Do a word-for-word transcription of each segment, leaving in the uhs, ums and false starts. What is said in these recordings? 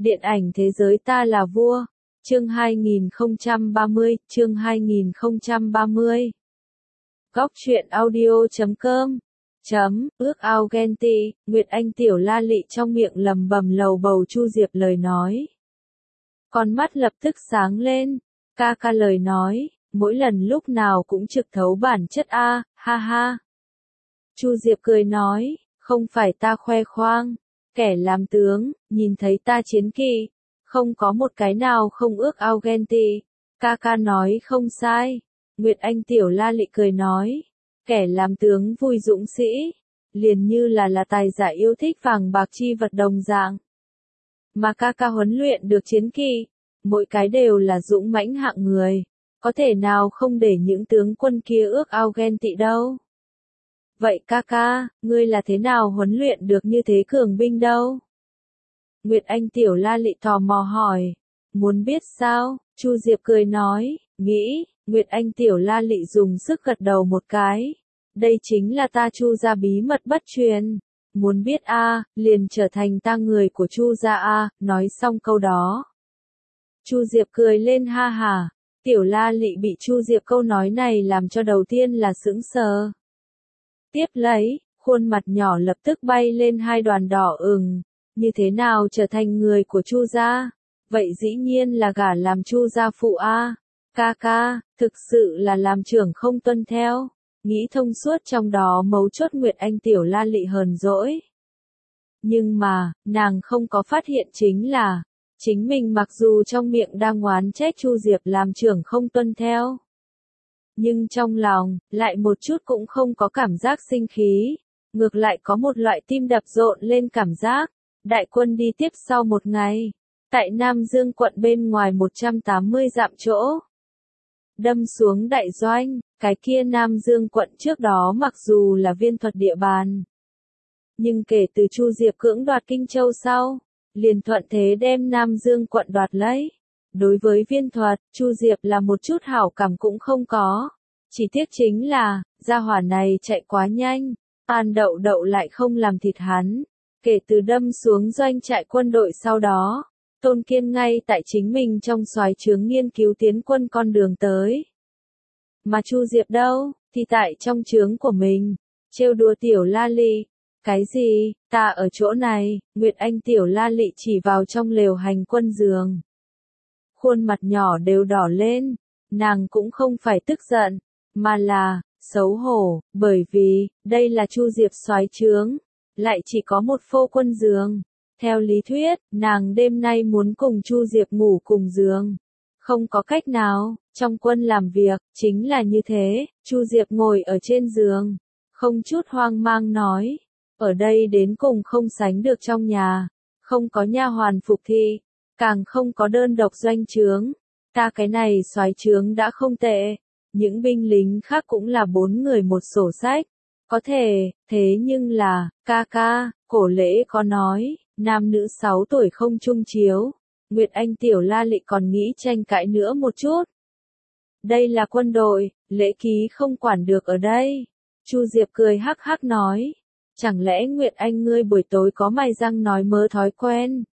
Điện ảnh thế giới ta là vua. Chương hai nghìn không trăm ba mươi, chương hai nghìn không trăm ba mươi. Góc truyện audio chấm com. Chấm, ước ao ghen tị, Nguyệt Anh tiểu la lị trong miệng lầm bầm lầu bầu Chu Diệp lời nói. Con mắt lập tức sáng lên, ca ca lời nói, mỗi lần lúc nào cũng trực thấu bản chất a, ha ha. Chu Diệp cười nói, không phải ta khoe khoang, kẻ làm tướng, nhìn thấy ta chiến kỵ, không có một cái nào không ước ao ghen tị, ca ca nói không sai. Nguyệt Anh tiểu la lị cười nói, kẻ làm tướng vui dũng sĩ, liền như là là tài giả yêu thích vàng bạc chi vật đồng dạng. Mà ca ca huấn luyện được chiến kỵ, mỗi cái đều là dũng mãnh hạng người, có thể nào không để những tướng quân kia ước ao ghen tị đâu. Vậy ca ca, ngươi là thế nào huấn luyện được như thế cường binh đâu? Nguyệt Anh tiểu la lị tò mò hỏi, muốn biết sao? Chu Diệp cười nói, nghĩ. Nguyệt Anh tiểu la lị dùng sức gật đầu một cái. Đây chính là ta Chu gia bí mật bất truyền. Muốn biết a, à, liền trở thành ta người của Chu gia a, à, nói xong câu đó. Chu Diệp cười lên ha ha. Tiểu la lị bị Chu Diệp câu nói này làm cho đầu tiên là sững sờ. Tiếp lấy, khuôn mặt nhỏ lập tức bay lên hai đoàn đỏ ửng. Như thế nào trở thành người của Chu gia? Vậy dĩ nhiên là gả làm Chu gia phụ a. À. Ca ca, thực sự là làm trưởng không tuân theo. Nghĩ thông suốt trong đó mấu chốt Nguyệt Anh tiểu la lị hờn dỗi. Nhưng mà, nàng không có phát hiện chính là, chính mình mặc dù trong miệng đang oán trách Chu Diệp làm trưởng không tuân theo. Nhưng trong lòng, lại một chút cũng không có cảm giác sinh khí. Ngược lại có một loại tim đập rộn lên cảm giác. Đại quân đi tiếp sau một ngày. Tại Nam Dương quận bên ngoài một trăm tám mươi dặm chỗ. Đâm xuống đại doanh, cái kia Nam Dương quận trước đó mặc dù là Viên Thuật địa bàn. Nhưng kể từ Chu Diệp cưỡng đoạt Kinh Châu sau, liền thuận thế đem Nam Dương quận đoạt lấy. Đối với Viên Thuật, Chu Diệp là một chút hảo cảm cũng không có. Chỉ tiếc chính là, gia hỏa này chạy quá nhanh, An Đậu Đậu lại không làm thịt hắn. Kể từ đâm xuống doanh trại quân đội sau đó, Tôn Kiên ngay tại chính mình trong soái trướng nghiên cứu tiến quân con đường tới. Mà Chu Diệp đâu, thì tại trong trướng của mình, trêu đùa tiểu la lị. Cái gì, ta ở chỗ này, Nguyệt Anh tiểu la lị chỉ vào trong lều hành quân giường. Khuôn mặt nhỏ đều đỏ lên, nàng cũng không phải tức giận, mà là, xấu hổ, bởi vì, đây là Chu Diệp soái trướng, lại chỉ có một phô quân giường. Theo lý thuyết, nàng đêm nay muốn cùng Chu Diệp ngủ cùng giường. Không có cách nào, trong quân làm việc, chính là như thế, Chu Diệp ngồi ở trên giường, không chút hoang mang nói, ở đây đến cùng không sánh được trong nhà, không có nha hoàn phục thị, càng không có đơn độc doanh trướng, ta cái này soái trướng đã không tệ, những binh lính khác cũng là bốn người một sổ sách, có thể, thế nhưng là, ca ca, cổ lễ có nói, nam nữ sáu tuổi không chung chiếu. Nguyệt Anh tiểu la lị còn nghĩ tranh cãi nữa một chút. Đây là quân đội, lễ ký không quản được ở đây. Chu Diệp cười hắc hắc nói. Chẳng lẽ Nguyệt Anh ngươi buổi tối có mài răng nói mớ thói quen?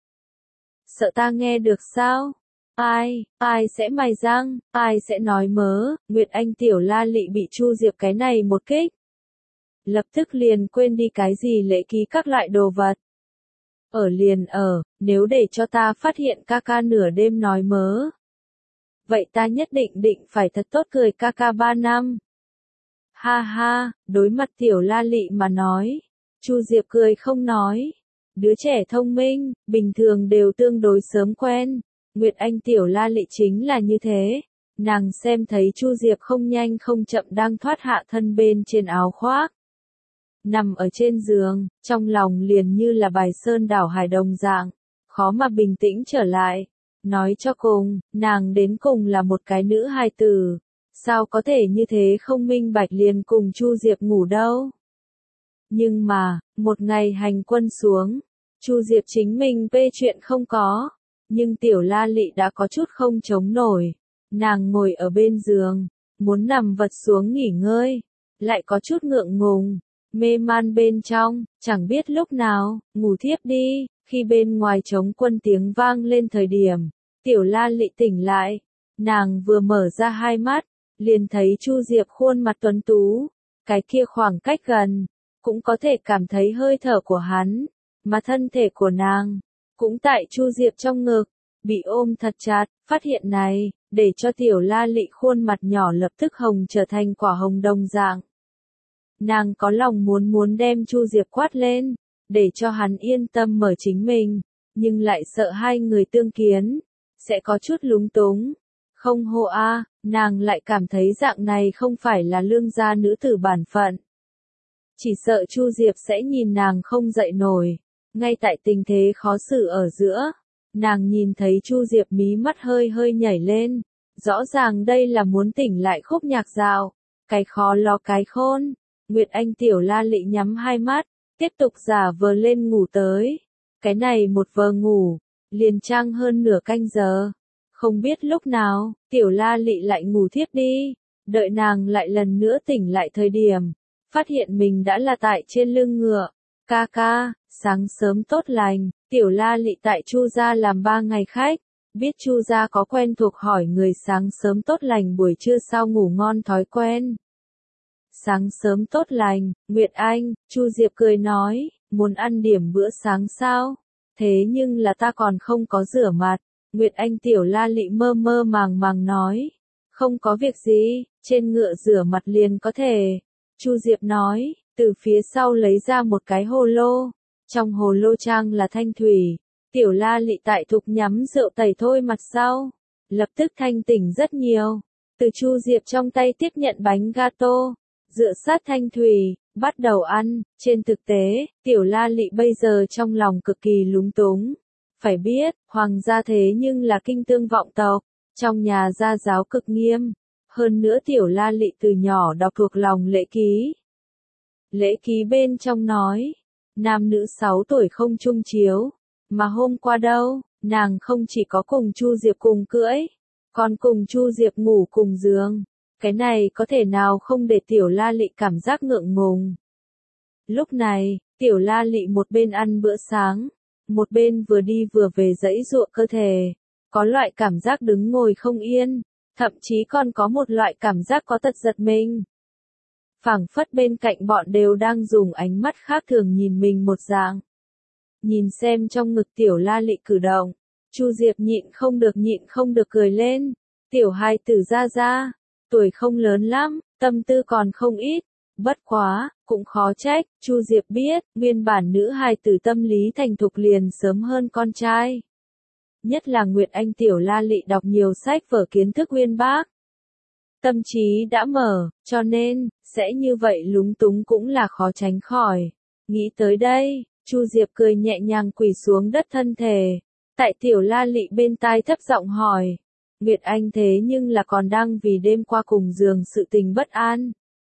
Sợ ta nghe được sao? Ai, ai sẽ mài răng, ai sẽ nói mớ? Nguyệt Anh tiểu la lị bị Chu Diệp cái này một kích. Lập tức liền quên đi cái gì lễ ký các loại đồ vật. Ở liền ở, nếu để cho ta phát hiện ca ca nửa đêm nói mớ. Vậy ta nhất định định phải thật tốt cười ca ca ba năm. Ha ha, đối mặt tiểu la lị mà nói. Chu Diệp cười không nói. Đứa trẻ thông minh, bình thường đều tương đối sớm quen. Nguyệt Anh tiểu la lị chính là như thế. Nàng xem thấy Chu Diệp không nhanh không chậm đang thoát hạ thân bên trên áo khoác. Nằm ở trên giường, trong lòng liền như là bài sơn đảo hải đồng dạng, khó mà bình tĩnh trở lại. Nói cho cùng, nàng đến cùng là một cái nữ hài tử, sao có thể như thế không minh bạch liền cùng Chu Diệp ngủ đâu. Nhưng mà, một ngày hành quân xuống, Chu Diệp chính mình bê chuyện không có, nhưng tiểu la lị đã có chút không chống nổi. Nàng ngồi ở bên giường, muốn nằm vật xuống nghỉ ngơi, lại có chút ngượng ngùng. Mê man bên trong, chẳng biết lúc nào, ngủ thiếp đi, Khi bên ngoài trống quân tiếng vang lên thời điểm, Tiểu La Lị tỉnh lại, nàng vừa mở ra hai mắt, liền thấy Chu Diệp khuôn mặt tuấn tú, cái kia khoảng cách gần, cũng có thể cảm thấy hơi thở của hắn, mà thân thể của nàng, cũng tại Chu Diệp trong ngực, bị ôm thật chặt, phát hiện này, để cho Tiểu La Lị khuôn mặt nhỏ lập tức hồng trở thành quả hồng đồng dạng. Nàng có lòng muốn muốn đem Chu Diệp quát lên, để cho hắn yên tâm mở chính mình, nhưng lại sợ hai người tương kiến, sẽ có chút lúng túng. Không hô a, nàng lại cảm thấy dạng này không phải là lương gia nữ tử bản phận. Chỉ sợ Chu Diệp sẽ nhìn nàng không dậy nổi, ngay tại tình thế khó xử ở giữa. Nàng nhìn thấy Chu Diệp mí mắt hơi hơi nhảy lên, rõ ràng đây là muốn tỉnh lại khúc nhạc dạo, cái khó lo cái khôn. Nguyệt Anh Tiểu La Lị nhắm hai mắt, tiếp tục giả vờ lên ngủ tới. Cái này một vờ ngủ, liền trang hơn nửa canh giờ. Không biết lúc nào, Tiểu La Lị lại ngủ thiếp đi, đợi nàng lại lần nữa tỉnh lại thời điểm, phát hiện mình đã là tại trên lưng ngựa. Ca ca, sáng sớm tốt lành, Tiểu La Lị tại Chu gia làm ba ngày khách, biết Chu gia có quen thuộc hỏi người sáng sớm tốt lành buổi trưa sao ngủ ngon thói quen. Sáng sớm tốt lành, Nguyệt Anh, Chu Diệp cười nói, muốn ăn điểm bữa sáng sao? Thế nhưng là ta còn không có rửa mặt. Nguyệt Anh Tiểu La Lị mơ mơ màng màng nói, không có việc gì, trên ngựa rửa mặt liền có thể. Chu Diệp nói, từ phía sau lấy ra một cái hồ lô, trong hồ lô trang là thanh thủy. Tiểu La Lị tại thục nhắm rượu tẩy thôi mặt sau, lập tức thanh tỉnh rất nhiều. Từ Chu Diệp trong tay tiếp nhận bánh gato, dựa sát thanh thủy, bắt đầu ăn. Trên thực tế, Tiểu La Lị bây giờ trong lòng cực kỳ lúng túng. Phải biết, hoàng gia thế nhưng là kinh tương vọng tộc, trong nhà gia giáo cực nghiêm. Hơn nữa Tiểu La Lị từ nhỏ đọc thuộc lòng lễ ký. Lễ ký bên trong nói, nam nữ sáu tuổi không chung chiếu, mà hôm qua đâu, nàng không chỉ có cùng Chu Diệp cùng cưỡi, còn cùng Chu Diệp ngủ cùng giường. Cái này có thể nào không để Tiểu La Lị cảm giác ngượng ngùng. Lúc này, Tiểu La Lị một bên ăn bữa sáng, một bên vừa đi vừa về giãy giụa cơ thể, có loại cảm giác đứng ngồi không yên, thậm chí còn có một loại cảm giác có tật giật mình. Phảng phất bên cạnh bọn đều đang dùng ánh mắt khác thường nhìn mình một dạng. Nhìn xem trong ngực Tiểu La Lị cử động, Chu Diệp nhịn không được nhịn không được cười lên. Tiểu hài tử ra ra, tuổi không lớn lắm, tâm tư còn không ít. Bất quá, cũng khó trách, Chu Diệp biết, nguyên bản nữ hài tử tâm lý thành thục liền sớm hơn con trai. Nhất là Nguyệt Anh Tiểu La Lị đọc nhiều sách vở kiến thức uyên bác. Tâm trí đã mở, cho nên, sẽ như vậy lúng túng cũng là khó tránh khỏi. Nghĩ tới đây, Chu Diệp cười nhẹ nhàng quỳ xuống đất thân thể. Tại Tiểu La Lị bên tai thấp giọng hỏi. Nguyệt Anh thế nhưng là còn đang vì đêm qua cùng giường sự tình bất an.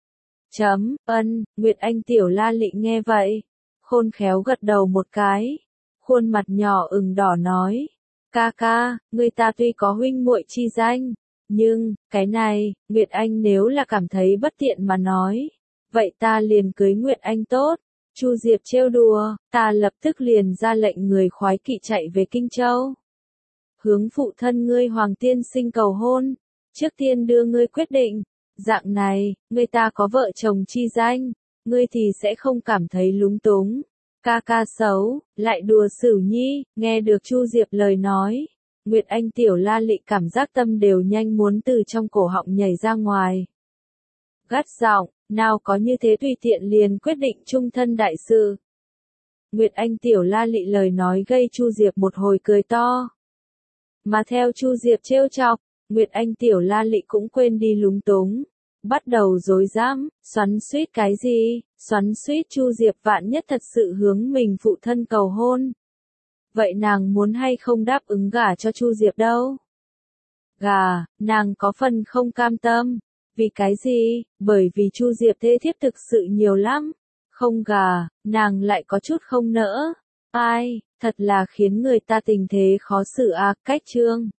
Chấm, ân, Nguyệt Anh Tiểu La Lị nghe vậy, khôn khéo gật đầu một cái, khuôn mặt nhỏ ửng đỏ nói, ca ca, người ta tuy có huynh muội chi danh, nhưng, cái này, Nguyệt Anh nếu là cảm thấy bất tiện mà nói, vậy ta liền cưới Nguyệt Anh tốt. Chu Diệp trêu đùa, ta lập tức liền ra lệnh người khoái kỵ chạy về Kinh Châu. Hướng phụ thân ngươi Hoàng tiên sinh cầu hôn, trước tiên đưa ngươi quyết định. Dạng này, người ta có vợ chồng chi danh, ngươi thì sẽ không cảm thấy lúng túng. Ca ca xấu, lại đùa Sửu Nhi, nghe được Chu Diệp lời nói. Nguyệt Anh Tiểu La Lị cảm giác tâm đều nhanh muốn từ trong cổ họng nhảy ra ngoài. Gắt giọng, nào có như thế tùy tiện liền quyết định chung thân đại sự. Nguyệt Anh Tiểu La Lị lời nói gây Chu Diệp một hồi cười to. Mà theo Chu Diệp trêu chọc, Nguyệt Anh Tiểu La Lị cũng quên đi lúng túng, bắt đầu rối rắm, xoắn xuýt cái gì, xoắn xuýt Chu Diệp vạn nhất thật sự hướng mình phụ thân cầu hôn. Vậy nàng muốn hay không đáp ứng gả cho Chu Diệp đâu? Gả, nàng có phần không cam tâm. Vì cái gì? Bởi vì Chu Diệp thế thiếp thực sự nhiều lắm. Không gả, nàng lại có chút không nỡ. Ai, thật là khiến người ta tình thế khó xử à, cách chương.